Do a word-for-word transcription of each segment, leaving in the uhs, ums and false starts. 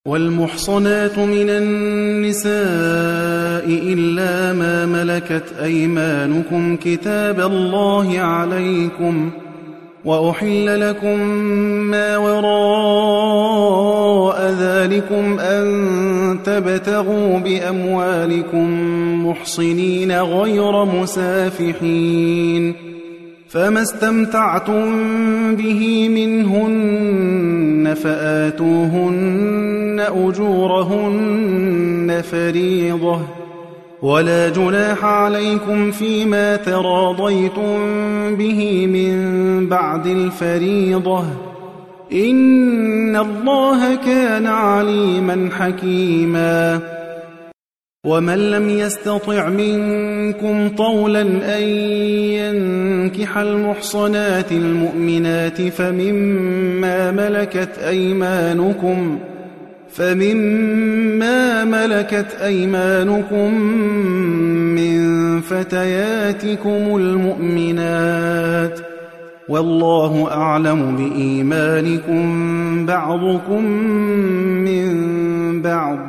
والمحصنات من النساء إلا ما ملكت أيمانكم كتاب الله عليكم، وأحل لكم ما وراء ذلكم أن تبتغوا بأموالكم محصنين غير مسافحين، فما استمتعتم به منهن فآتوهن أجورهن فريضة، ولا جناح عليكم فيما تراضيتم به من بعد الفريضة، إن الله كان عليما حكيما. ومن لم يستطع منكم طولا أن ينكح المحصنات المؤمنات فمما ملكت أيمانكم فمما ملكت أيمانكم من فتياتكم المؤمنات، والله أعلم بإيمانكم بعضكم من بعض،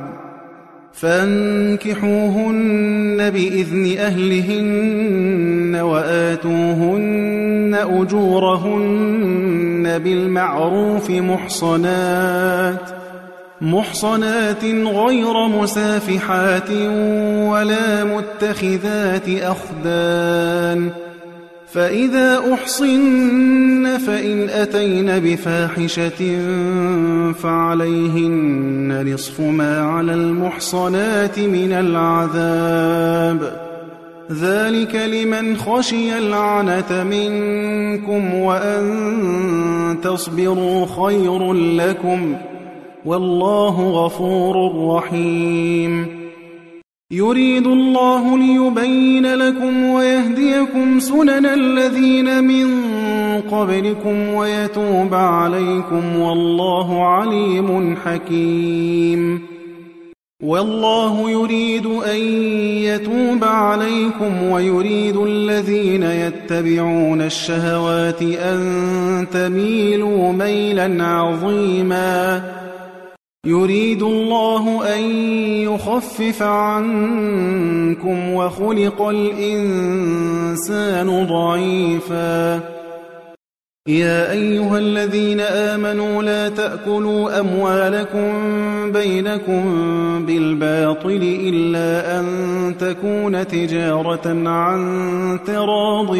فانكحوهن بإذن أهلهن وآتوهن أجورهن بالمعروف محصنات محصنات غير مسافحات ولا متخذات أخدان، فإذا أحصن فإن أتين بفاحشة فعليهن نصف ما على المحصنات من العذاب، ذلك لمن خشي العنة منكم وأن تصبروا خير لكم، والله غفور رحيم. يريد الله ليبين لكم ويهديكم سنن الذين من قبلكم ويتوب عليكم، والله عليم حكيم. والله يريد أن يتوب عليكم ويريد الذين يتبعون الشهوات أن تميلوا ميلا عظيما. يريد الله أن يخفف عنكم وخلق الإنسان ضعيفا. يا أيها الذين آمنوا لا تأكلوا أموالكم بينكم بالباطل إلا أن تكون تجارة عن تراض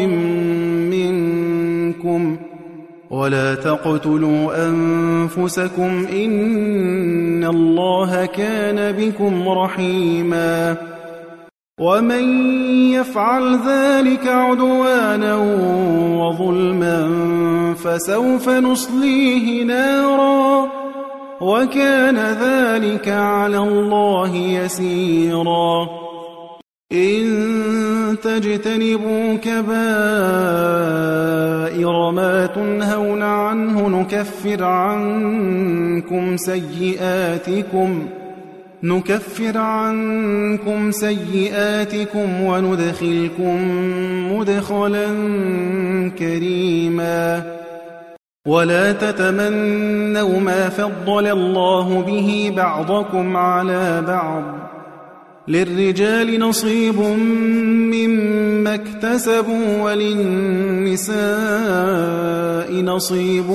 منكم، ولا تقتلوا أنفسكم إن الله كان بكم رحيما. ومن يفعل ذلك عدوانا وظلما فسوف نصليه نارا، وكان ذلك على الله يسيرا. إن تجتنبوا كبائر ما تنهون عنه نكفر عنكم سيئاتكم نكفر عنكم سيئاتكم وندخلكم مدخلا كريما. ولا تتمنوا ما فضل الله به بعضكم على بعض، للرجال نصيب مما اكتسبوا وللنساء نصيب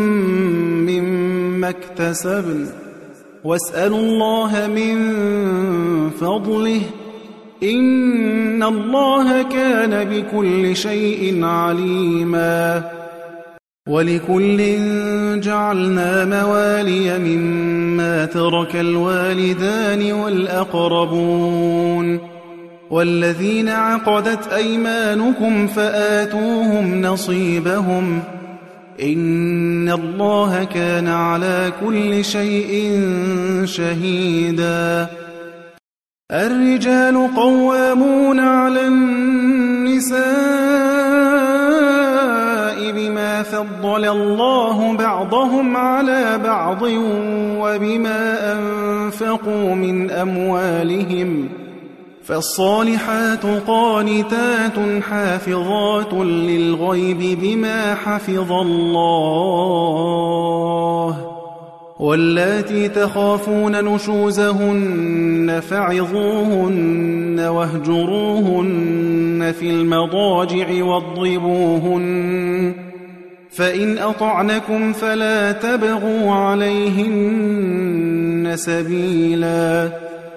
مما اكتسبن، واسألوا الله من فضله إن الله كان بكل شيء عليما. ولكل جعلنا موالي مما ترك الوالدان والأقربون، والذين عقدت أيمانكم فآتوهم نصيبهم إن الله كان على كل شيء شهيدا. الرجال قوامون على النساء بما فضل الله بعضهم على بعض وبما أنفقوا من أموالهم، فالصالحات قانتات حافظات للغيب بما حفظ الله، واللاتي تخافون نشوزهن فعظوهن واهجروهن في المضاجع واضربوهن فإن أطعنكم فلا تبغوا عليهن سبيلا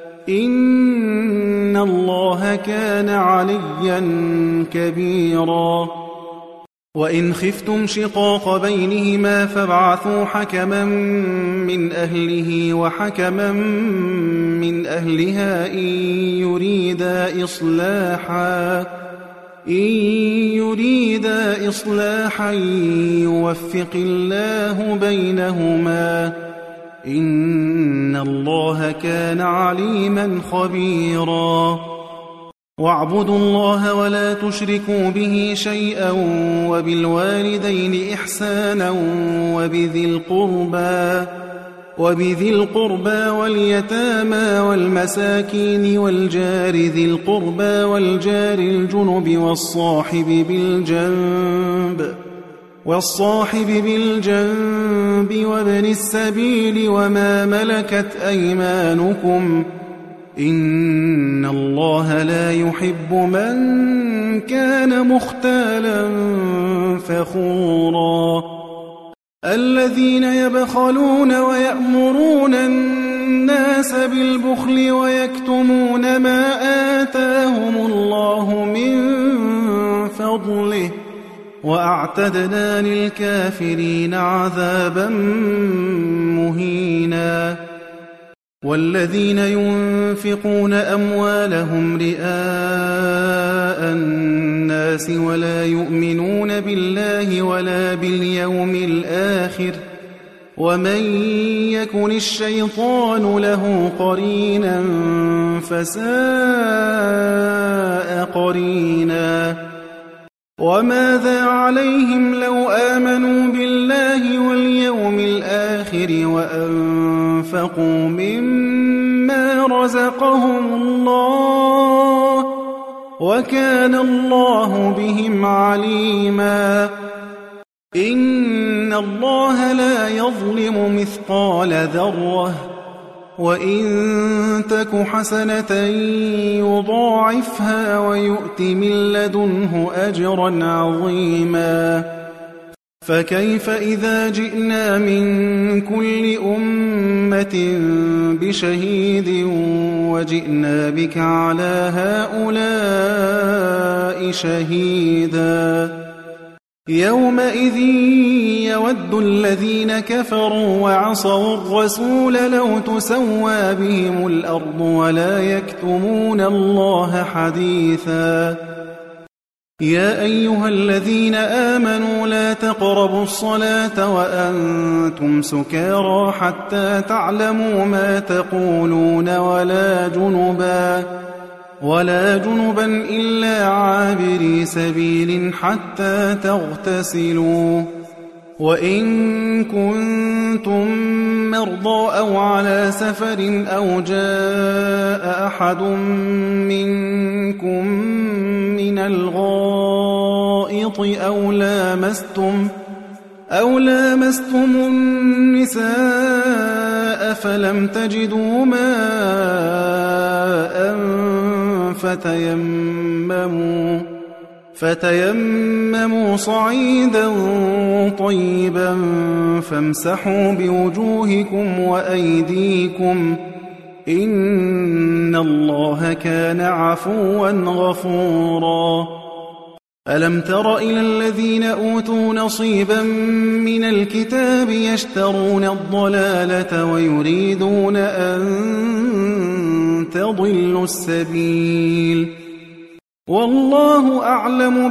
إن الله كان عليا كبيرا وإن خفتم شقاق بينهما فابعثوا حكما من أهله وحكما من أهلها إن يريدا إصلاحا إن يريدا إصلاحا يوفق الله بينهما إن الله كان عليما خبيرا واعبدوا الله ولا تشركوا به شيئا وبالوالدين إحسانا وبذي القربى وبذي القربى واليتامى والمساكين والجار ذي القربى والجار الجنب والصاحب بالجنب والصاحب بالجنب وابن السبيل وما ملكت أيمانكم إن الله لا يحب من كان مختالا فخورا الذين يبخلون ويأمرون الناس بالبخل ويكتمون ما آتاهم الله من فضله وأعتدنا للكافرين عذابا مهينا والذين ينفقون أموالهم رئاء الناس ولا يؤمنون بالله ولا باليوم الآخر ومن يكن الشيطان له قرينا فساء قرينا وماذا عليهم لو آمنوا بالله واليوم الآخر وأنفقوا مما رزقهم الله وكان الله بهم عليما إن الله لا يظلم مثقال ذرة وإن تك حسنة يضاعفها ويؤت من لدنه أجرا عظيما فكيف إذا جئنا من كل أمة بشهيد وجئنا بك على هؤلاء شهيدا يومئذ يود الذين كفروا وعصوا الرسول لو تسوى بهم الأرض ولا يكتمون الله حديثا يا أيها الذين آمنوا لا تقربوا الصلاة وأنتم سكارى حتى تعلموا ما تقولون ولا جنبا ولا جنبا إلا عابري سبيل حتى تغتسلوا وإن كنتم مرضى أو على سفر أو جاء أحد منكم من الغائط أو لامستم أو لامستم النساء فلم تجدوا ماء فتيمموا فتيمموا صعيدا طيبا فامسحوا بوجوهكم وأيديكم إن الله كان عفوا غفورا ألم تر إلى الذين أوتوا نصيبا من الكتاب يشترون الضلالة ويريدون أن تضلوا السبيل والله أعلم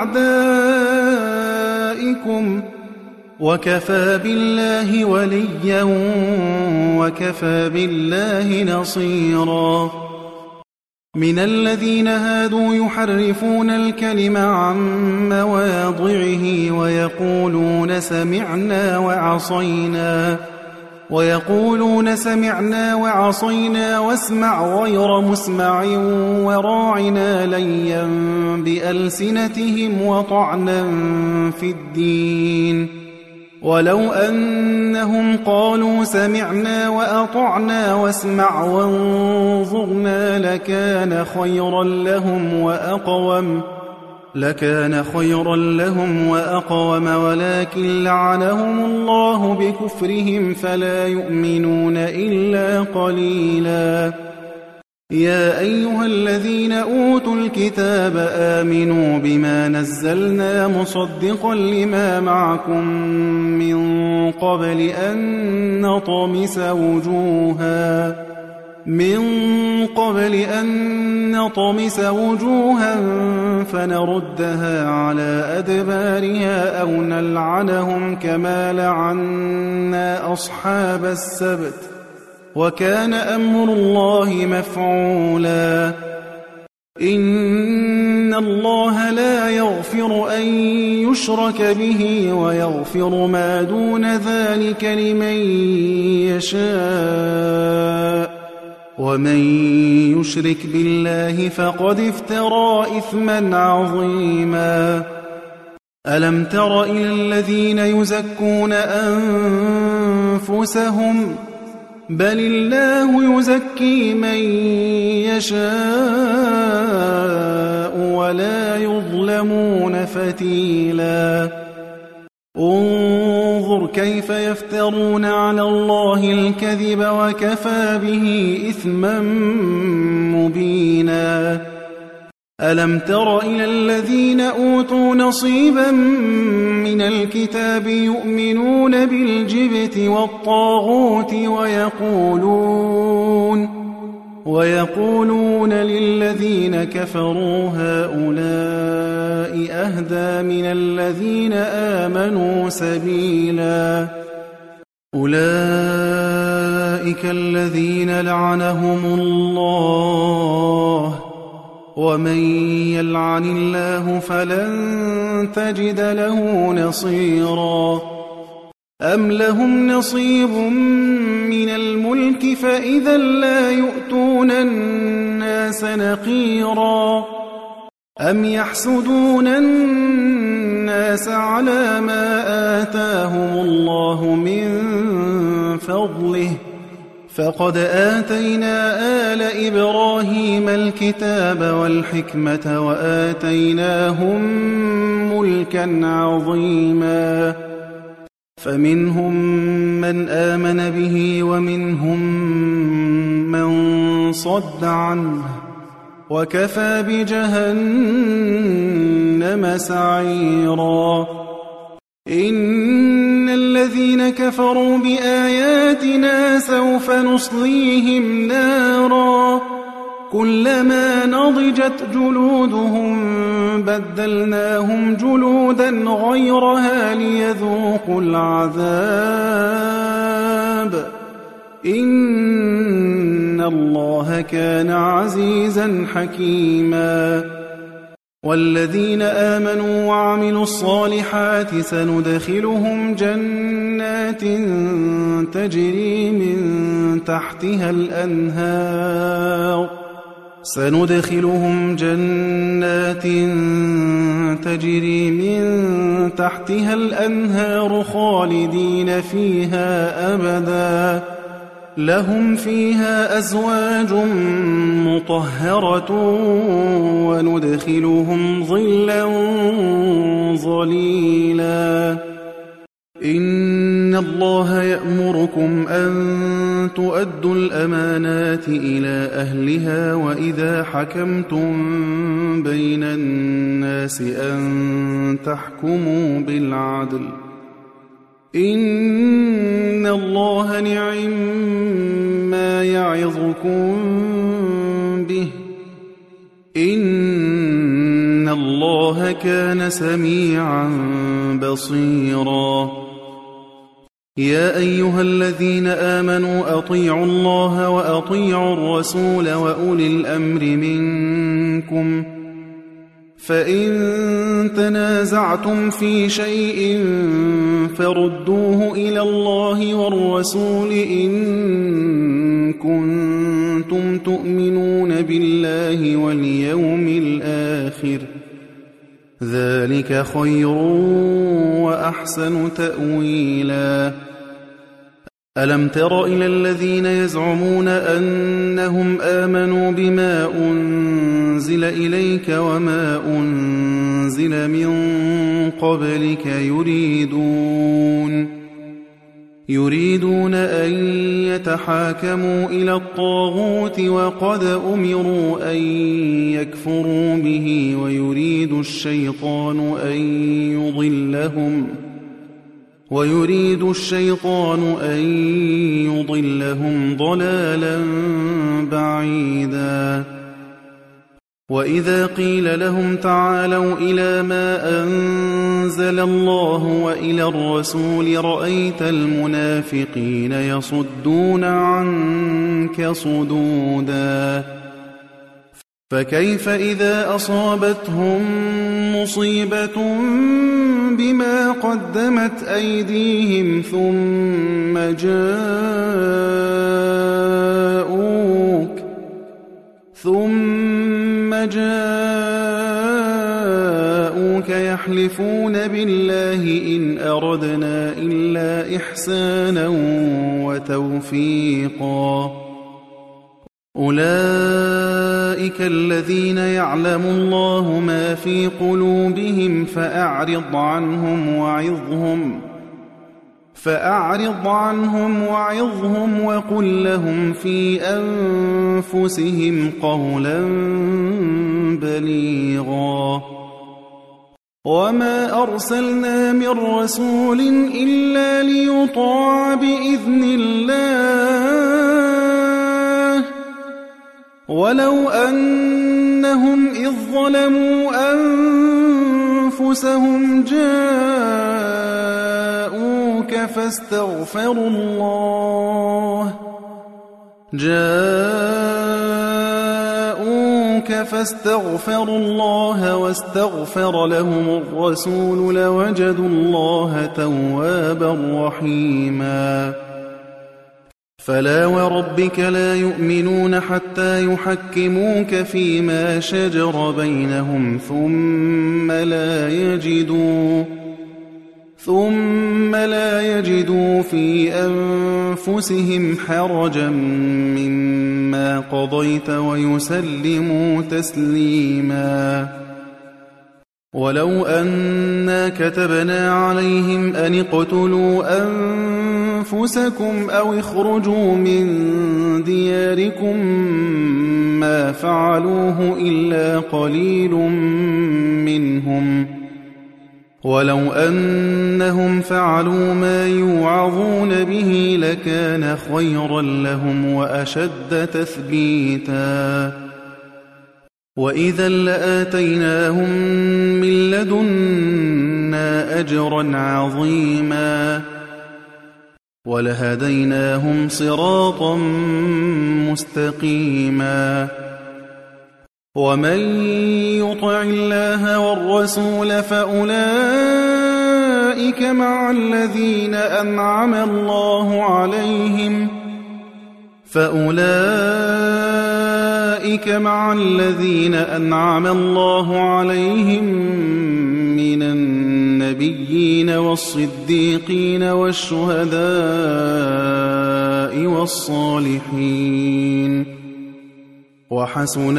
بأعدائكم وكفى بالله وليا وكفى بالله نصيرا من الذين هادوا يحرفون الكلم عن مواضعه ويقولون سمعنا وعصينا ويقولون سمعنا وعصينا واسمع غير مسمع وراعنا ليا بألسنتهم وطعنا في الدين ولو أنهم قالوا سمعنا وأطعنا واسمع وانظرنا لكان خيرا لهم وأقوم لكان خيرا لهم وأقوم ولكن لعنهم الله بكفرهم فلا يؤمنون إلا قليلا. يا أيها الذين أوتوا الكتاب آمنوا بما نزلنا مصدقا لما معكم من قبل أن نطمس وجوها من قبل أن نطمس وجوها فنردها على أدبارها أو نلعنهم كما لعنا أصحاب السبت وكان أمر الله مفعولا. إن الله لا يغفر أن يشرك به ويغفر ما دون ذلك لمن يشاء ومن يشرك بالله فقد افترى إثما عظيما. ألم تر إلى الذين يزكون أنفسهم بل الله يزكي من يشاء ولا يظلمون فتيلا. انظر كيف يفترون على الله الكذب وكفى به إثما مبينا. ألم تر إلى الذين أوتوا نصيبا من الكتاب يؤمنون بالجبت والطاغوت ويقولون ويقولون للذين كفروا هؤلاء أهدى من الذين آمنوا سبيلا. أولئك الذين لعنهم الله ومن يلعن الله فلن تجد له نصيرا. أم لهم نصيب من الملك فإذا لا يؤتون الناس نقيرا. أم يحسدون الناس على ما آتاهم الله من فضله فقد آتينا آل إبراهيم الكتاب والحكمة وآتيناهم ملكا عظيما. فمنهم من آمن به ومنهم من صد عنه وكفى بجهنم سعيرا. إن الذين كفروا بآياتنا سوف نصليهم نارا كلما نضجت جلودهم بدلناهم جلودا غيرها ليذوقوا العذاب إن الله كان عزيزا حكيما. والذين آمنوا وعملوا الصالحات سندخلهم جنات تجري من تحتها الأنهار سندخلهم جنات تجري من تحتها الأنهار خالدين فيها أبدا لهم فيها أزواج مطهرة وندخلهم ظلا ظليلا. إن الله يأمركم أن تؤدوا الأمانات إلى أهلها وإذا حكمتم بين الناس أن تحكموا بالعدل إن الله نعم ما يعظكم به إن الله كان سميعا بصيرا. يا أيها الذين آمنوا أطيعوا الله وأطيعوا الرسول وأولي الأمر منكم فإن تنازعتم في شيء فردوه إلى الله والرسول إن كنتم تؤمنون بالله واليوم الآخر ذلك ذلك خير وأحسن تأويلا ألم تر إلى الذين يزعمون أنهم آمنوا بما أنزل إليك وما أنزل من قبلك يريدون يريدون أن يتحاكموا إلى الطاغوت وقد أمروا أن يكفروا به ويريد الشيطان أن يضلهم ويريد الشيطان أن يضلهم ضلالا بعيدا وإذا قيل لهم تعالوا إلى ما أنزل الله وإلى الرسول رأيت المنافقين يصدون عنك صدودا فكيف إذا أصابتهم مصيبة بما قدمت أيديهم ثم جاءوك ثم جاءوك يحلفون بالله إن أردنا إلا إحسانا وتوفيقا أولئك الذين يعلم الله ما في قلوبهم فأعرض عنهم وعظهم فأعرض عنهم وعظهم وقل لهم في أنفسهم قولا بليغا وما أرسلنا من رسول إلا ليطاع بإذن الله ولو أنهم إذ ظلموا أنفسهم جاءوك فاستغفروا الله جاءوك فاستغفروا الله واستغفر لهم الرسول لوجدوا الله توابا رحيما فلا وربك لا يؤمنون حتى يحكموك فيما شجر بينهم ثم لا يجدوا ثم لا يجدوا في أنفسهم حرجا مما قضيت ويسلموا تسليما ولو أنا كتبنا عليهم أن اقتلوا أنفسكم أو اخرجوا من دياركم ما فعلوه إلا قليل منهم ولو أنهم فعلوا ما يوعظون به لكان خيرا لهم وأشد تثبيتا وإذا لآتيناهم من لدنا أجرا عظيما ولهديناهم صراطا مستقيما ومن يطع الله والرسول فأولئك مع الذين أنعم الله عليهم فأولئك مع الذين أنعم الله عليهم من النبيين والصديقين والشهداء والصالحين وحسن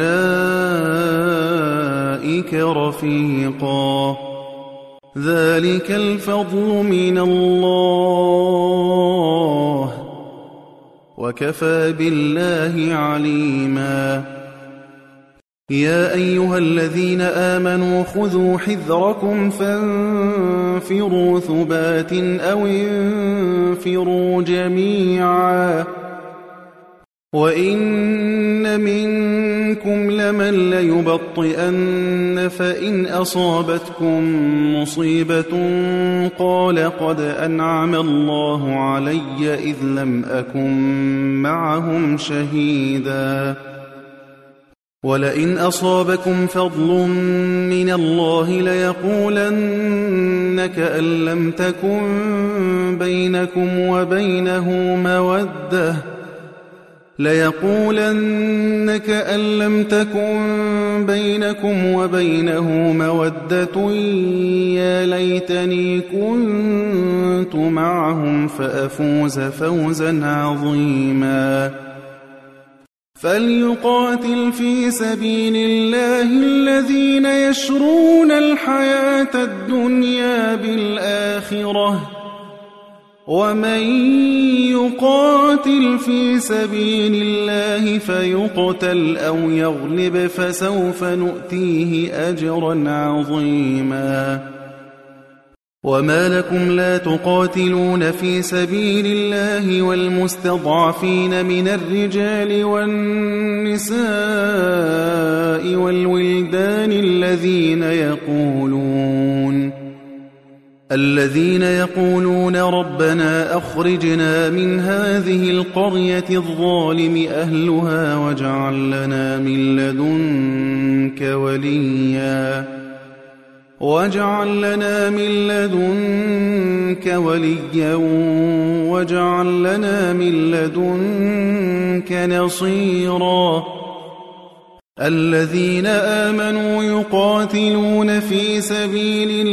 أولئك رفيقا ذلك الفضل من الله وكفى بالله عليما يا أيها الذين آمنوا خذوا حذركم فانفروا ثبات أو انفروا جميعا وإن منكم لمن ليبطئن فإن أصابتكم مصيبة قال قد أنعم الله علي إذ لم أكن معهم شهيدا ولئن أصابكم فضل من الله ليقولن كأن لم تكن بينكم وبينه مودة ليقولن كأن لم تكن بينكم وبينه مودة يا ليتني كنت معهم فأفوز فوزا عظيما فليقاتل في سبيل الله الذين يشرون الحياة الدنيا بالآخرة ومن يقاتل في سبيل الله فيقتل أو يغلب فسوف نؤتيه أجرا عظيما وما لكم لا تقاتلون في سبيل الله والمستضعفين من الرجال والنساء والولدان الذين يقولون الذين يقولون ربنا أخرجنا من هذه القرية الظالم أهلها واجعل لنا من لدنك وليا واجعل لنا من لدنك وليا واجعل لنا من لدنك نصيرا الذين آمنوا يقاتلون في سبيل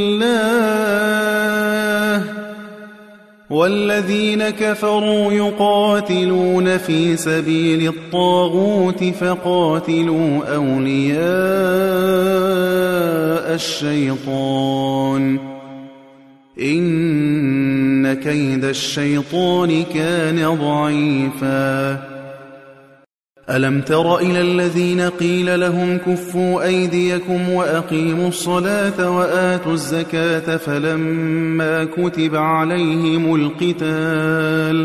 الله والذين كفروا يقاتلون في سبيل الطاغوت فقاتلوا أولياء الشيطان إن كيد الشيطان كان ضعيفا ألم تر إلى الذين قيل لهم كفوا أيديكم وأقيموا الصلاة وآتوا الزكاة فلما كتب عليهم القتال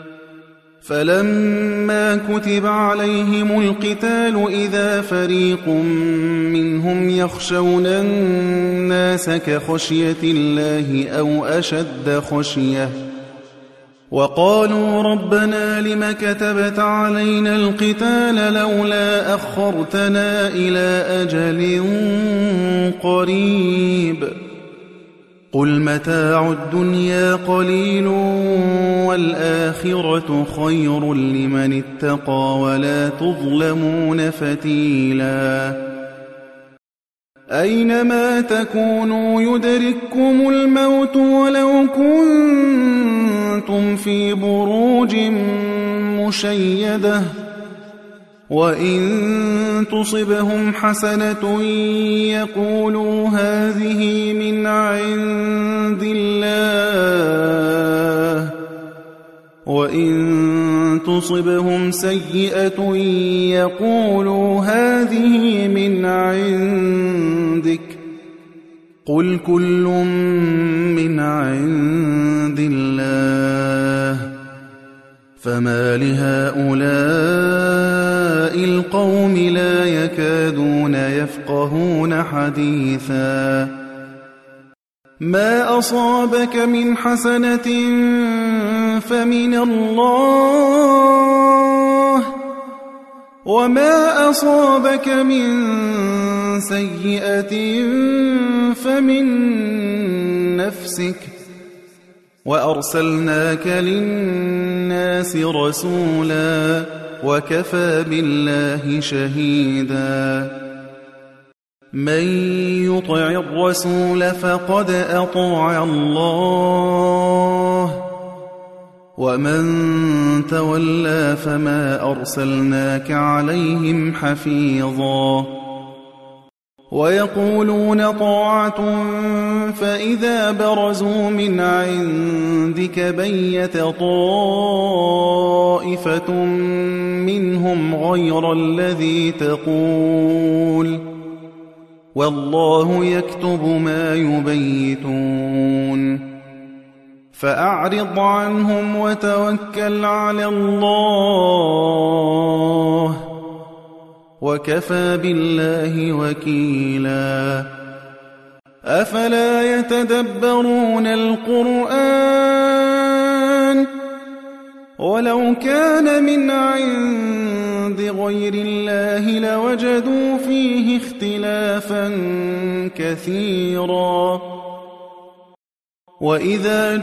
فلما كتب عليهم القتال إذا فريق منهم يخشون الناس كخشية الله أو أشد خشية وقالوا ربنا لم كتبت علينا القتال لولا أخرتنا إلى أجل قريب قل متاع الدنيا قليل والآخرة خير لمن اتقى ولا تظلمون فتيلا أينما تكونوا يدرككم الموت ولو كنتم في بروج مشيدة وإن تصبهم حسنة يقولوا هذه من عند الله وإن تصبهم سيئة يقولوا هذه من عندك قل كل من عند الله فما لهؤلاء القوم لا يكادون يفقهون حديثا ما أصابك من حسنة فمن الله وما أصابك من سيئة فمن نفسك وأرسلناك للناس رسولا وكفى بالله شهيدا من يطع الرسول فقد أطاع الله ومن تولى فما أرسلناك عليهم حفيظا ويقولون طاعة فإذا برزوا من عندك بيت طائفة منهم غير الذي تقول والله يكتب ما يبيتون فأعرض عنهم وتوكل على الله وكفى بالله وكيلا أفلا يتدبرون القرآن ولو كان من عند غير الله لوجدوا فيه اختلافا كثيرا وإذا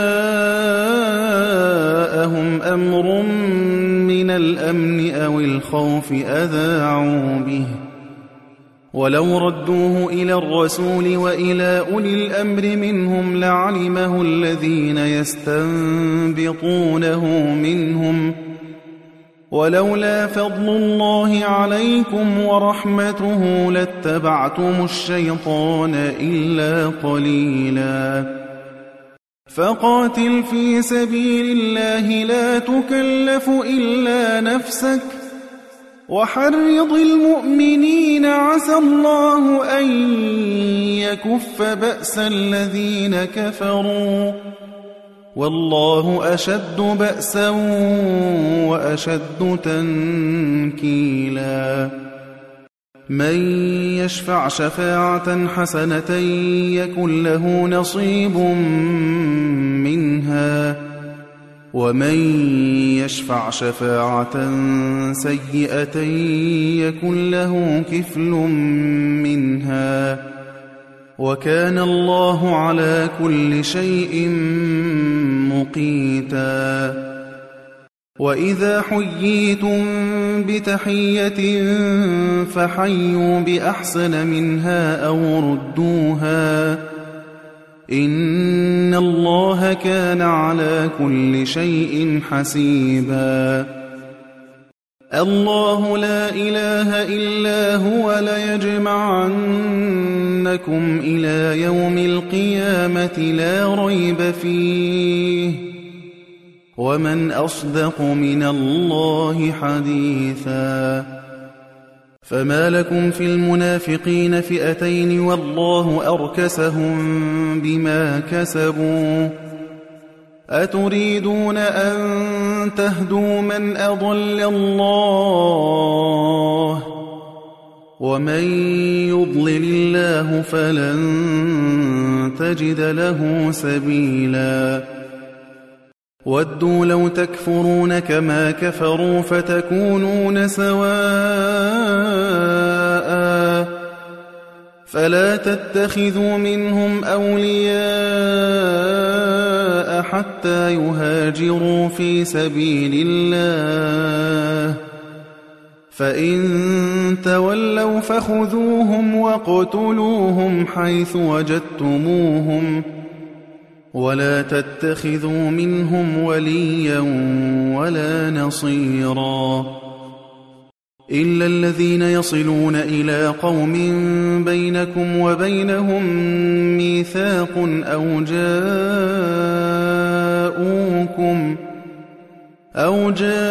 جاءهم أمر من الأمن أو الخوف أذاعوا به ولو ردوه إلى الرسول وإلى أولي الأمر منهم لعلمه الذين يستنبطونه منهم ولولا فضل الله عليكم ورحمته لاتبعتم الشيطان إلا قليلا فقاتل في سبيل الله لا تكلف إلا نفسك وحرض المؤمنين عسى الله أن يكف بأس الذين كفروا والله أشد بأسا وأشد تنكيلا من يشفع شفاعة حسنة يكن له نصيب منها ومن يشفع شفاعة سيئة يكن له كفل منها وكان الله على كل شيء مقيتا وإذا حييتم بتحية فحيوا بأحسن منها أو ردوها إن الله كان على كل شيء حسيبا الله لا إله إلا هو ليجمعنكم إلى يوم القيامة لا ريب فيه ومن أصدق من الله حديثا فما لكم في المنافقين فئتين والله أركسهم بما كسبوا أتريدون أن تهدوا من أضل الله ومن يضلل الله فلن تجد له سبيلا ودوا لو تكفرون كما كفروا فتكونون سواء فلا تتخذوا منهم أولياء حتى يهاجروا في سبيل الله فإن تولوا فخذوهم واقتلوهم حيث وجدتموهم ولا تتخذوا منهم وليا ولا نصيرا إلا الذين يصلون إلى قوم بينكم وبينهم ميثاق أو جاءوكم أو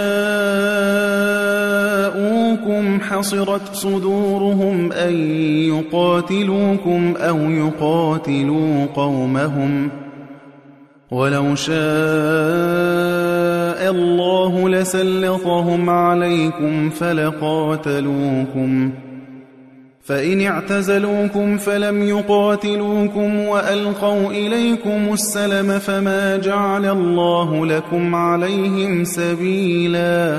جاءوكم حصرت صدورهم أن يقاتلوكم أو يقاتلوا قومهم ولو شاء الله لسلطهم عليكم فلقاتلوكم فإن اعتزلوكم فلم يقاتلوكم وألقوا إليكم السلم فما جعل الله لكم عليهم سبيلا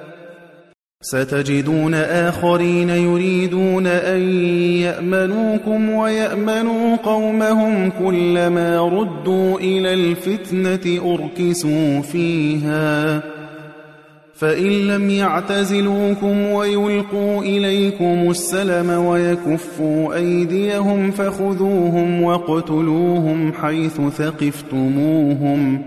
ستجدون آخرين يريدون أن يأمنوكم ويأمنوا قومهم كلما ردوا إلى الفتنة أركسوا فيها فإن لم يعتزلوكم ويلقوا إليكم السلم ويكفوا أيديهم فخذوهم واقتلوهم حيث ثقفتموهم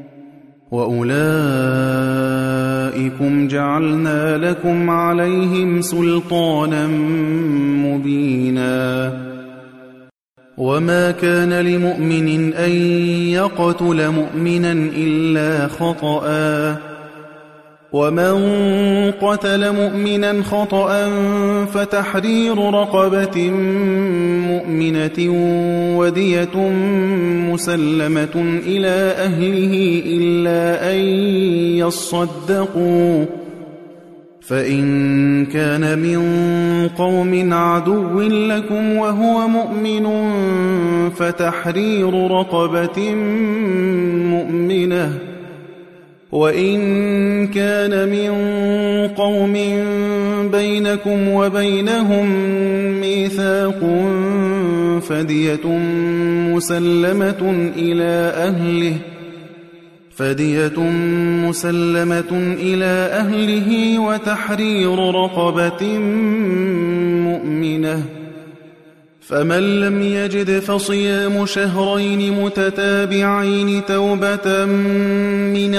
وأولئكم جعلنا لكم عليهم سلطانا مبينا وما كان لمؤمن أن يقتل مؤمنا إلا خطأ ومن قتل مؤمنا خطأ فتحرير رقبة مؤمنة ودية مسلمة إلى أهله إلا أن يصدقوا فإن كان من قوم عدو لكم وهو مؤمن فتحرير رقبة مؤمنة وإن كان من قوم بينكم وبينهم ميثاق فدية مسلمة إلى أهله فدية مسلمة إلى أهله وتحرير رقبة مؤمنة فمن لم يجد فصيام شهرين متتابعين توبة من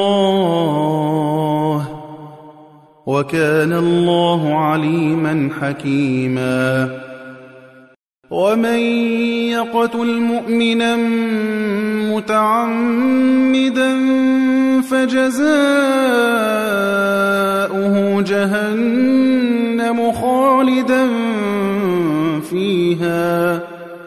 الله وكان الله عليما حكيما ومن يقتل مؤمنا متعمدا فجزاؤه جهنم خالدا فيها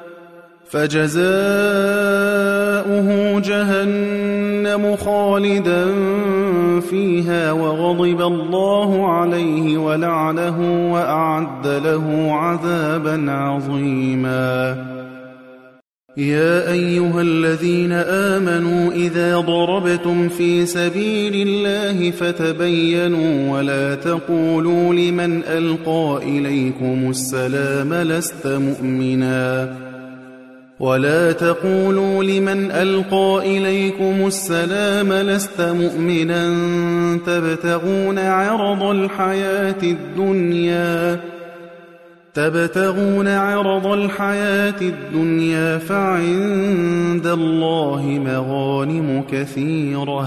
فجزاؤه جهنم خالدا فيها وغضب الله عليه ولعنه وأعد له عذابا عظيما يا أيها الذين آمنوا إذا ضربتم في سبيل الله فتبينوا ولا تقولوا لمن ألقى إليكم السلام لست مؤمنا ولا تقولوا لمن ألقى إليكم السلام لست مؤمنا تبتغون عرض الحياة الدنيا تبتغون عرض الحياة الدنيا فعند الله مغانم كثيرة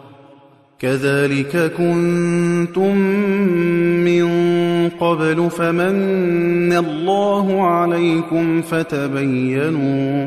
كذلك كنتم من قبل فمن الله عليكم فتبينوا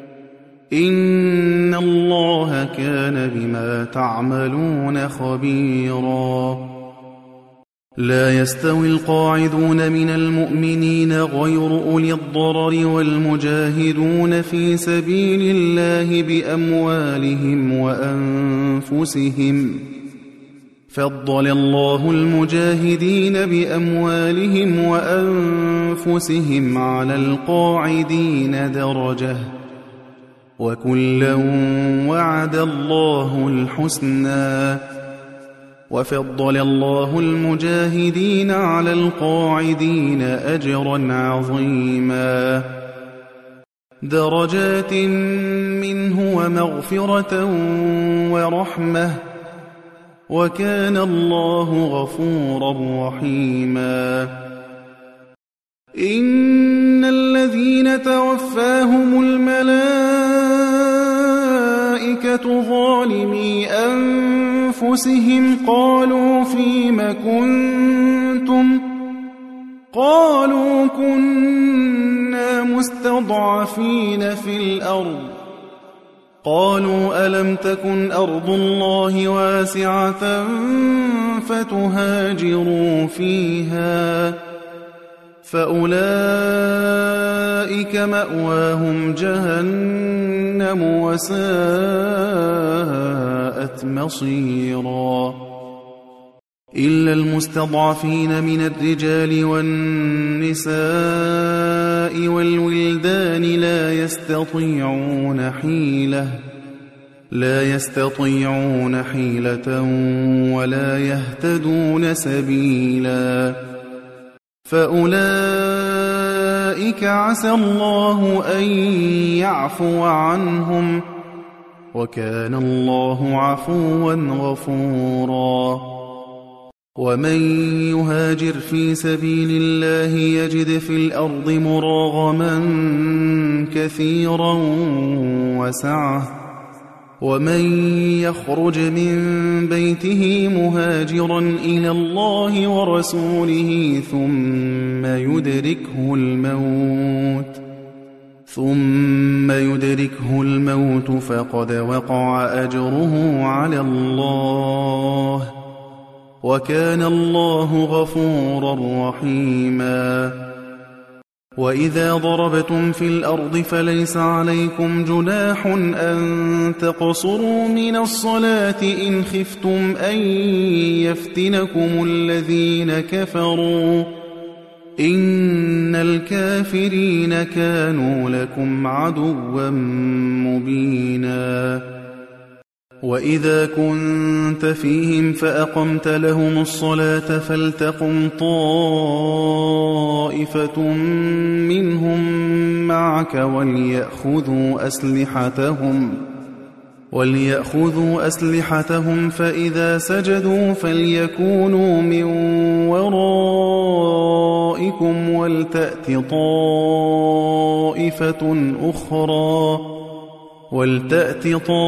إن الله كان بما تعملون خبيرا لا يستوي القاعدون من المؤمنين غير أولي الضرر والمجاهدون في سبيل الله بأموالهم وأنفسهم فضل الله المجاهدين بأموالهم وأنفسهم على القاعدين درجة وكلا وعد الله الحسنى وفضل الله المجاهدين على القاعدين أجرا عظيما درجات منه ومغفرة ورحمة وكان الله غفورا رحيما إن الذين توفاهم الملائكة ظالمي أنفسهم قالوا فيم كنتم قالوا كنا مستضعفين في الأرض قالوا ألم تكن أرض الله واسعة فتهاجروا فيها فأولئك مأواهم جهنم وساءت مصيرا إلا المستضعفين من الرجال والنساء والولدان لا يستطيعون حيلة لا يستطيعون حيلة ولا يهتدون سبيلا فأولئك عسى الله أن يعفو عنهم وكان الله عفوا غفورا ومن يهاجر في سبيل الله يجد في الأرض مراغما كثيرا وسعة ومن يخرج من بيته مهاجرا إلى الله ورسوله ثم يدركه الموت ثم يدركه الموت فقد وقع أجره على الله وكان الله غفورا رحيما وإذا ضربتم في الأرض فليس عليكم جناح أن تقصروا من الصلاة إن خفتم أن يفتنكم الذين كفروا إن الكافرين كانوا لكم عدوا مبينا وإذا كنت فيهم فأقمت لهم الصلاة فلتقم طائفة منهم معك وليأخذوا أسلحتهم وليأخذوا أسلحتهم فإذا سجدوا فليكونوا من ورائكم ولتأت طائفة أخرى ولتأت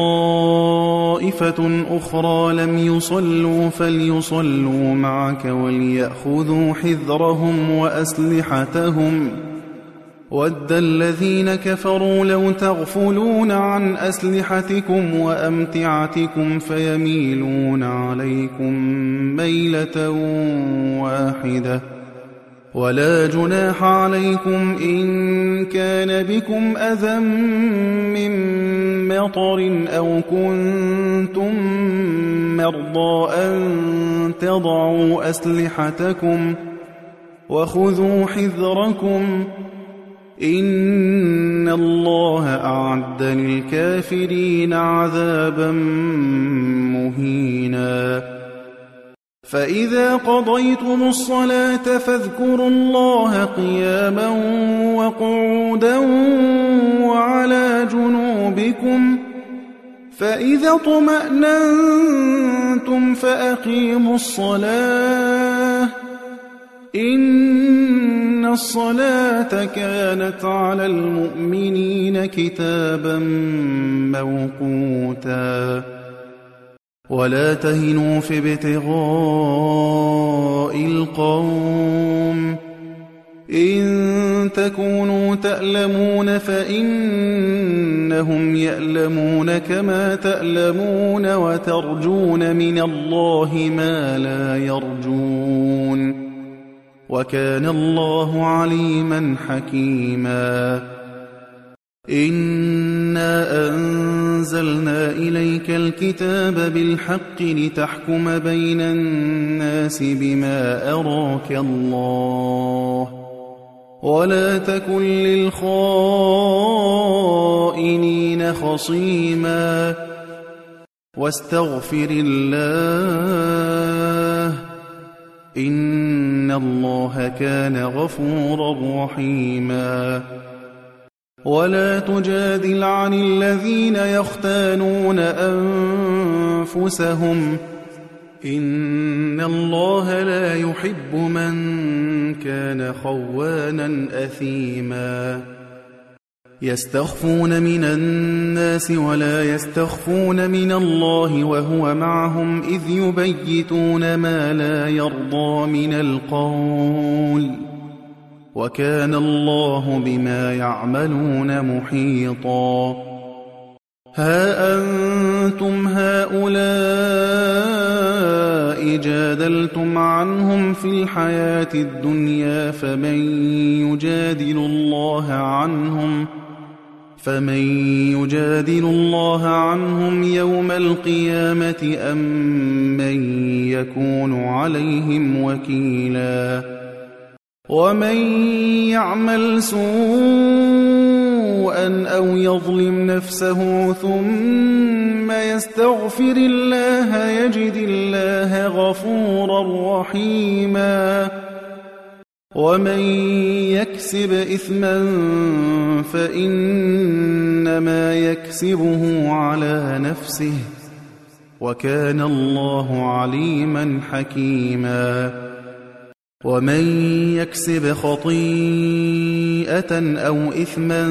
طائفة أخرى لم يصلوا فليصلوا معك وليأخذوا حذرهم وأسلحتهم وَدَّ الَّذِينَ كَفَرُوا لَوْ تَغْفُلُونَ عَنْ أَسْلِحَتِكُمْ وَأَمْتِعَتِكُمْ فَيَمِيلُونَ عَلَيْكُمْ مَيْلَةً وَاحِدَةً وَلَا جُنَاحَ عَلَيْكُمْ إِن كَانَ بِكُمْ أَذًى مِّن مَّطَرٍ أَوْ كُنتُم مَّرْضَىٰ أَن تَضَعُوا أَسْلِحَتَكُمْ وَخُذُوا حِذْرَكُمْ إِنَّ اللَّهَ أَعَدَّ لِلْكَافِرِينَ عَذَابًا مُّهِينًا فَإِذَا قَضَيْتُمُ الصَّلَاةَ فاذكروا اللَّهَ قِيَامًا وَقُعُودًا وَعَلَى جُنُوبِكُمْ فَإِذَا اطْمَأْنَنتُمْ فَأَقِيمُوا الصَّلَاةَ إِنَّ الصَّلَاةَ كَانَتْ عَلَى الْمُؤْمِنِينَ كِتَابًا مَّوْقُوتًا وَلَا تَهِنُوا فِي ابْتِغَاءِ الْقَوْمِ إِن تَكُونُوا تَأْلَمُونَ فَإِنَّهُمْ يَأْلَمُونَ كَمَا تَأْلَمُونَ وَتَرْجُونَ مِنَ اللَّهِ مَا لَا يَرْجُونَ وَكَانَ اللَّهُ عَلِيمًا حَكِيمًا إِنَّا أَنزَلْنَا إِلَيْكَ الْكِتَابَ بِالْحَقِّ لِتَحْكُمَ بَيْنَ النَّاسِ بِمَا أَرَاكَ اللَّهُ وَلَا تَكُن لِّلْخَائِنِينَ خَصِيمًا وَاسْتَغْفِرِ اللَّهَ إِنَّ اللَّهَ كَانَ غَفُورًا رَّحِيمًا وَلَا تُجَادِلْ عَنِ الَّذِينَ يَخْتَانُونَ أَنفُسَهُمْ إِنَّ اللَّهَ لَا يُحِبُّ مَن كَانَ خَوَّانًا أَثِيمًا يَسْتَخْفُونَ مِنَ النَّاسِ وَلَا يَسْتَخْفُونَ مِنَ اللَّهِ وَهُوَ مَعَهُمْ إِذْ يُبَيِّتُونَ مَا لَا يَرْضَىٰ مِنَ الْقَوْلِ وَكَانَ اللَّهُ بِمَا يَعْمَلُونَ مُحِيطًا هَا أَنتُمْ هَٰؤُلَاءِ جَادَلْتُمْ عَنْهُمْ فِي الْحَيَاةِ الدُّنْيَا فَمَن يُجَادِلُ اللَّهَ عَنْهُمْ فَمَن يُجَادِلُ اللَّهَ عَنْهُمْ يَوْمَ الْقِيَامَةِ أَم مَّن يَكُونُ عَلَيْهِمْ وَكِيلًا وَمَن يَعْمَلْ سُوءًا أَوْ يَظْلِمْ نَفْسَهُ ثُمَّ يَسْتَغْفِرِ اللَّهَ يَجِدِ اللَّهَ غَفُورًا رَّحِيمًا وَمَن يَكْسِبْ إِثْمًا فَإِنَّمَا يَكْسِبُهُ عَلَىٰ نَفْسِهِ وَكَانَ اللَّهُ عَلِيمًا حَكِيمًا وَمَن يَكْسِبْ خَطِيئَةً أَوْ إِثْمًا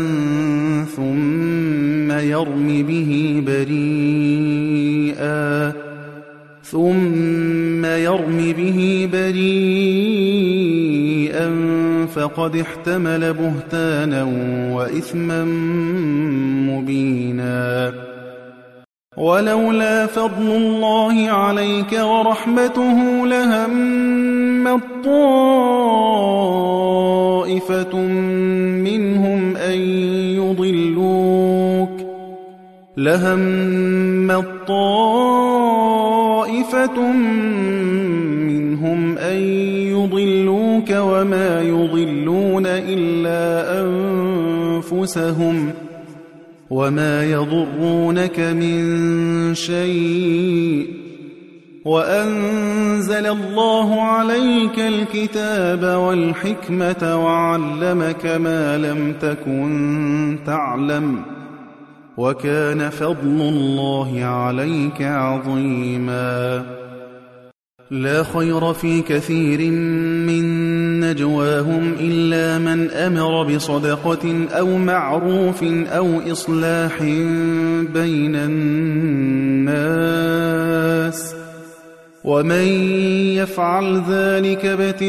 ثُمَّ يَرْمِ بِهِ بَرِيئًا ثُمَّ يَرْمِ بِهِ بَرِيئًا فَقَدِ احْتَمَلَ بُهْتَانًا وَإِثْمًا مُّبِينًا وَلَوْلَا فَضْلُ اللَّهِ عَلَيْكَ وَرَحْمَتُهُ لَهَمَّت طَّائِفَةٌ مِّنْهُمْ أَن يُضِلُّوكَ لَهَمَّت طَّائِفَةٌ مِّنْهُمْ أَن يُضِلُّوكَ وَمَا يُضِلُّونَ إِلَّا أَنفُسَهُمْ وما يضرونك من شيء وأنزل الله عليك الكتاب والحكمة وعلمك ما لم تكن تعلم وكان فضل الله عليك عظيما لا خير في كثير من نجواهم إلا من أمر بصدقة أو معروف أو إصلاح بين الناس ومن يفعل ذلك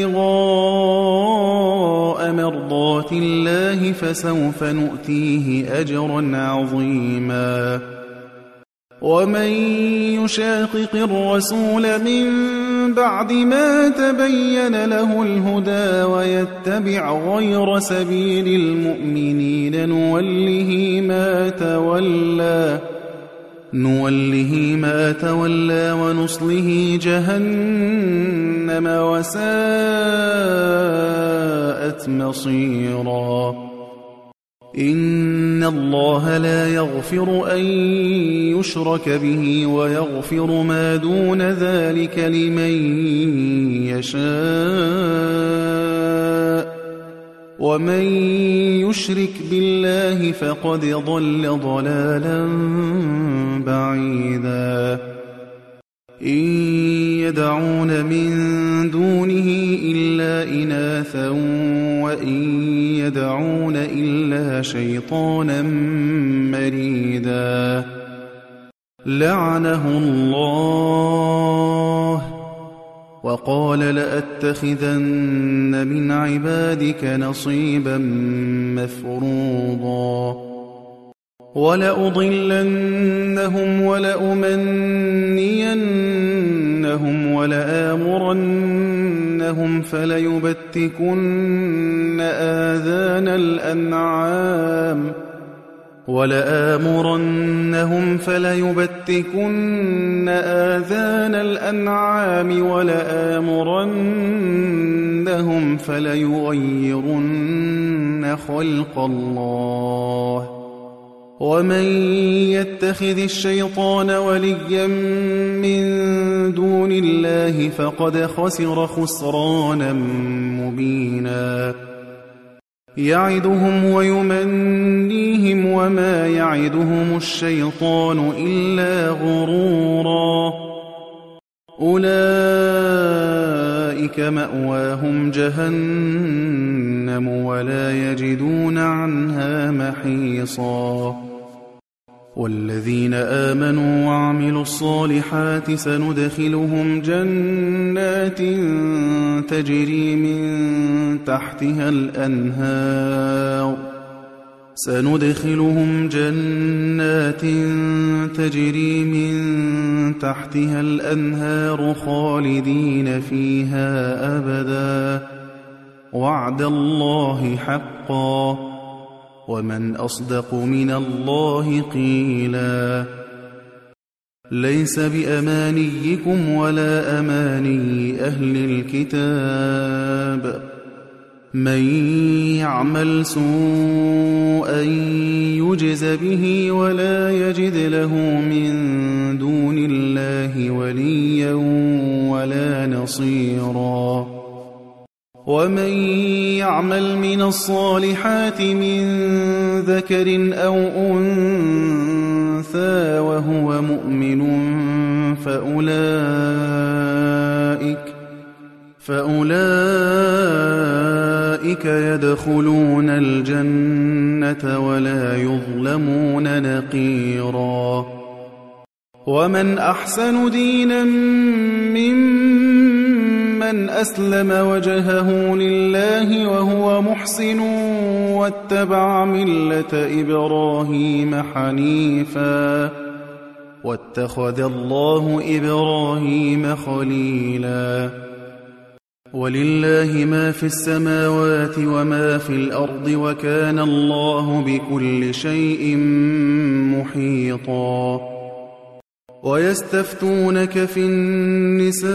ابتغاء مرضات الله فسوف نؤتيه أجرا عظيما ومن يشاقق الرسول من بعد ما تبين له الهدى ويتبع غير سبيل المؤمنين نوله ما تولى نوله ما تولى ونصله جهنم وساءت مصيرا إن الله لا يغفر أن يشرك به ويغفر ما دون ذلك لمن يشاء ومن يشرك بالله فقد ضل ضلالا بعيدا إن يدعون من دونه إلا إناثا وإن يدعون إلا شيطانا مريدا لعنه الله وقال لأتخذن من عبادك نصيبا مفروضا ولأضلنهم ولأمنينهم ولآمرنهم فليبتكن آذان الأنعام ولآمرنهم فليبتكن آذان الأنعام ولآمرنهم فليغيرن خلق الله ومن يتخذ الشيطان وليا من دون الله فقد خسر خسرانا مبينا يعدهم ويمنيهم وما يعدهم الشيطان إلا غرورا أولئك مأواهم جهنم ولا يجدون عنها محيصا والذين آمنوا وعملوا الصالحات سندخلهم جنات تجري من تحتها الأنهار سندخلهم جنات تجري من تحتها الأنهار خالدين فيها أبدا وعد الله حقا ومن أصدق من الله قيلا ليس بأمانيكم ولا أماني أهل الكتاب من يعمل سوءا يجز به ولا يجد له من دون الله وليا ولا نصيرا ومن يعمل من الصالحات من ذكر أو أنثى وهو مؤمن فأولئك فأولئك يدخلون الجنة ولا يظلمون نقيرا ومن أحسن دينا ممن أسلم وجهه لله وهو محسن واتبع ملة إبراهيم حنيفا واتخذ الله إبراهيم خليلا ولله ما في السماوات وما في الأرض وكان الله بكل شيء محيطا ويستفتونك في النساء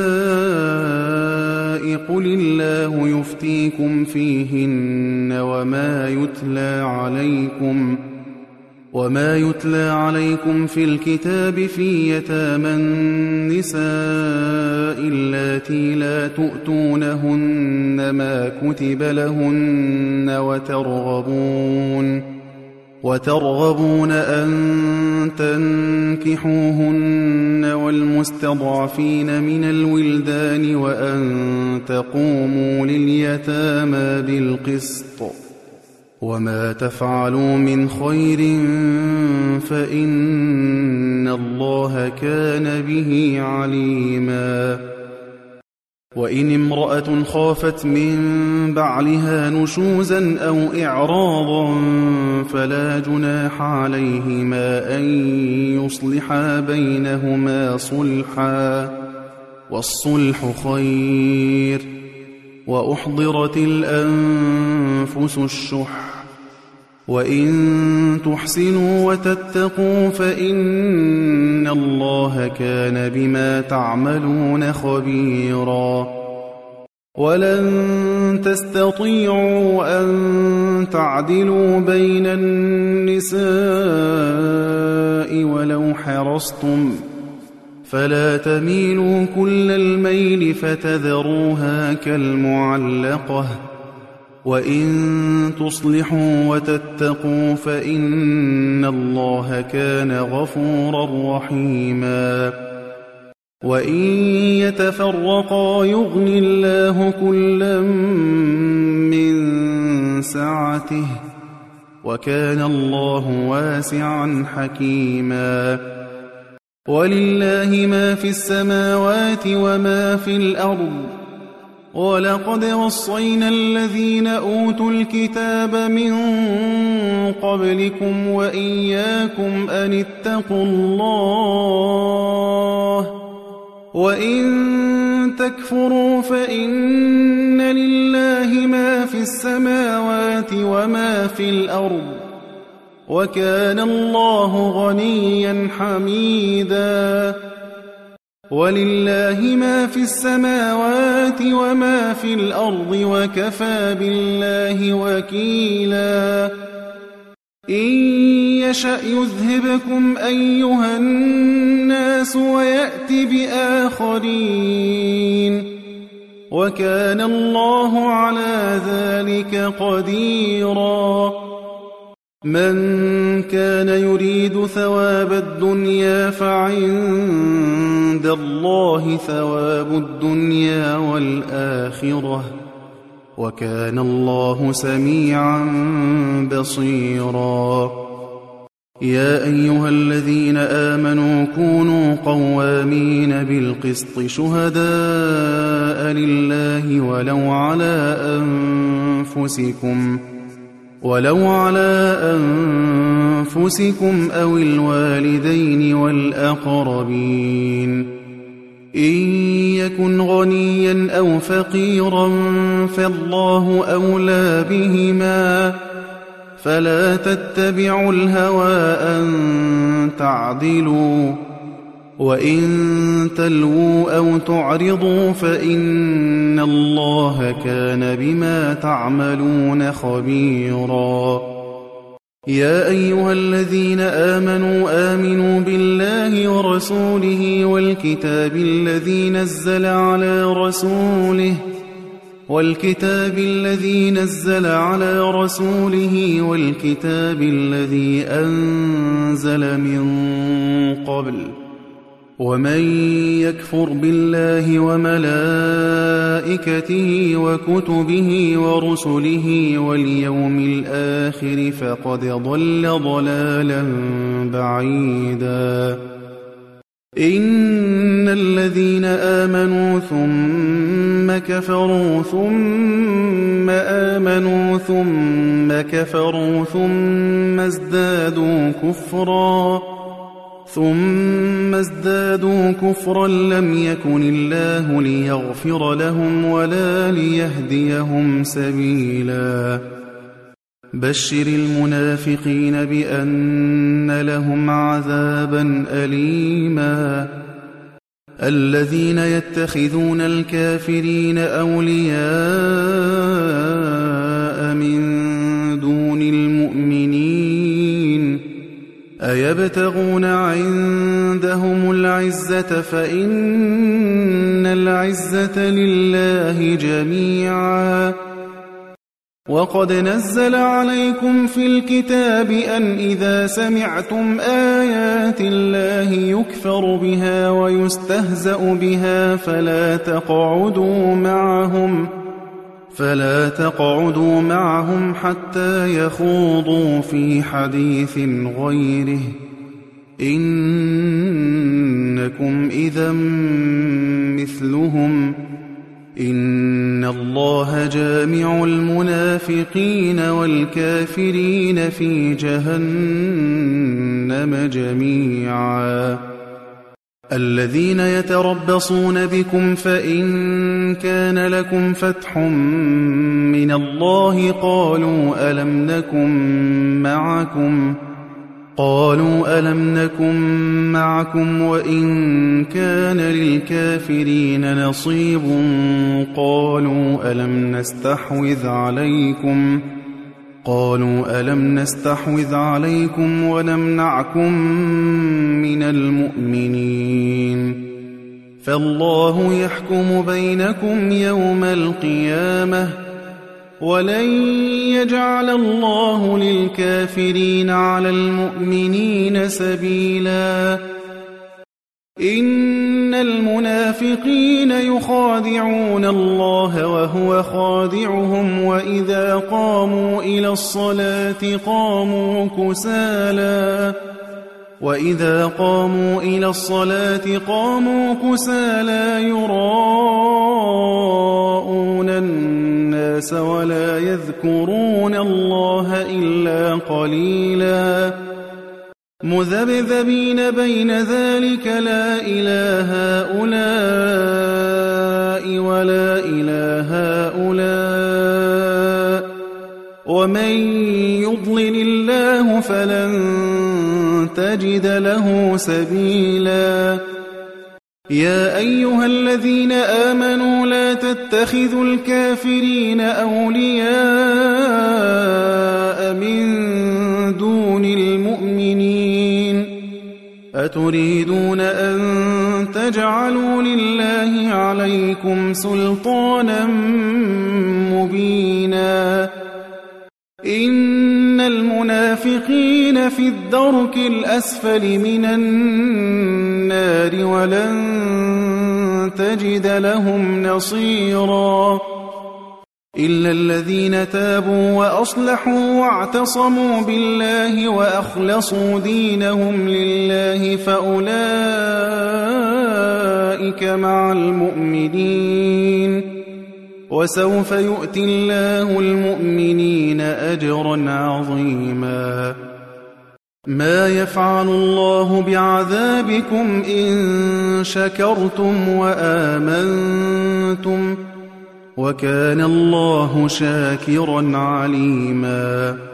قل الله يفتيكم فيهن وما يتلى عليكم وما يتلى عليكم في الكتاب في يتامى النساء اللاتي لا تؤتونهن ما كتب لهن وترغبون وترغبون أن تنكحوهن والمستضعفين من الولدان وأن تقوموا لليتامى بالقسط وما تفعلوا من خير فإن الله كان به عليما وإن امرأة خافت من بعلها نشوزا أو إعراضا فلا جناح عليهما أن يصلحا بينهما صلحا والصلح خير وأحضرت الأنفس الشح وإن تحسنوا وتتقوا فإن الله كان بما تعملون خبيرا ولن تستطيعوا أن تعدلوا بين النساء ولو حرصتم فلا تميلوا كل الميل فتذروها كالمعلقة وإن تصلحوا وتتقوا فإن الله كان غفورا رحيما وإن يتفرقا يغن الله كلا من سعته وكان الله واسعا حكيما ولله ما في السماوات وما في الأرض ولقد وصينا الذين أوتوا الكتاب من قبلكم وإياكم أن اتقوا الله وإن تكفروا فإن لله ما في السماوات وما في الأرض وكان الله غنيا حميدا ولله ما في السماوات وما في الأرض وكفى بالله وكيلا إن يشأ يذهبكم أيها الناس ويأت بآخرين وكان الله على ذلك قديرا من كان يريد ثواب الدنيا فعند الله ثواب الدنيا والآخرة وكان الله سميعا بصيرا يا أيها الذين آمنوا كونوا قوامين بالقسط شهداء لله ولو على أنفسكم ولو على أنفسكم أو الوالدين والأقربين إن يكن غنيا أو فقيرا فالله أولى بهما فلا تتبعوا الهوى أن تعدلوا وإن تلووا أو تعرضوا فإن الله كان بما تعملون خبيرا يا أيها الذين آمنوا آمنوا بالله ورسوله والكتاب الذي نزل على رسوله والكتاب الذي نزل على رسوله والكتاب الذي أنزل من قبل ومن يكفر بالله وملائكته وكتبه ورسله واليوم الآخر فقد ضل ضلالا بعيدا إن الذين آمنوا ثم كفروا ثم آمنوا ثم كفروا ثم ازدادوا كفرا ثم ازدادوا كفرا لم يكن الله ليغفر لهم ولا ليهديهم سبيلا بشر المنافقين بأن لهم عذابا أليما الذين يتخذون الكافرين أولياء من دون المؤمنين أيبتغون عندهم العزة فإن العزة لله جميعا وقد نزل عليكم في الكتاب أن إذا سمعتم آيات الله يكفر بها ويستهزأ بها فلا تقعدوا معهم فلا تقعدوا معهم حتى يخوضوا في حديث غيره إنكم إذا مثلهم إن الله جامع المنافقين والكافرين في جهنم جميعا الذين يتربصون بكم فإن كان لكم فتح من الله قالوا ألم نكن معكم قالوا ألم نكن معكم وإن كان للكافرين نصيب قالوا ألم نستحوذ عليكم قالوا ألم نستحوذ عليكم ونمنعكم من المؤمنين فالله يحكم بينكم يوم القيامة ولن يجعل الله للكافرين على المؤمنين سبيلا إن المنافقين يخادعون الله وهو خادعهم وإذا قاموا إلى الصلاة قاموا كسالى وإذا قاموا إلى الصلاة قاموا كسالى يراءون الناس ولا يذكرون الله إلا قليلا مذبذبين بين ذلك لا إله هؤلاء ولا إله هؤلاء ومن يضلل الله فلن تجد له سبيلا يا أيها الذين آمنوا لا تتخذوا الكافرين أولياء من دون المؤمنين أتريدون أن تجعلوا لله عليكم سلطانا مبينا إن المنافقين في الدرك الأسفل من النار ولن تجد لهم نصيرا إلا الذين تابوا وأصلحوا واعتصموا بالله وأخلصوا دينهم لله فأولئك مع المؤمنين وسوف يؤتي الله المؤمنين أجرا عظيما ما يفعل الله بعذابكم إن شكرتم وآمنتم وكان الله شاكرا عليما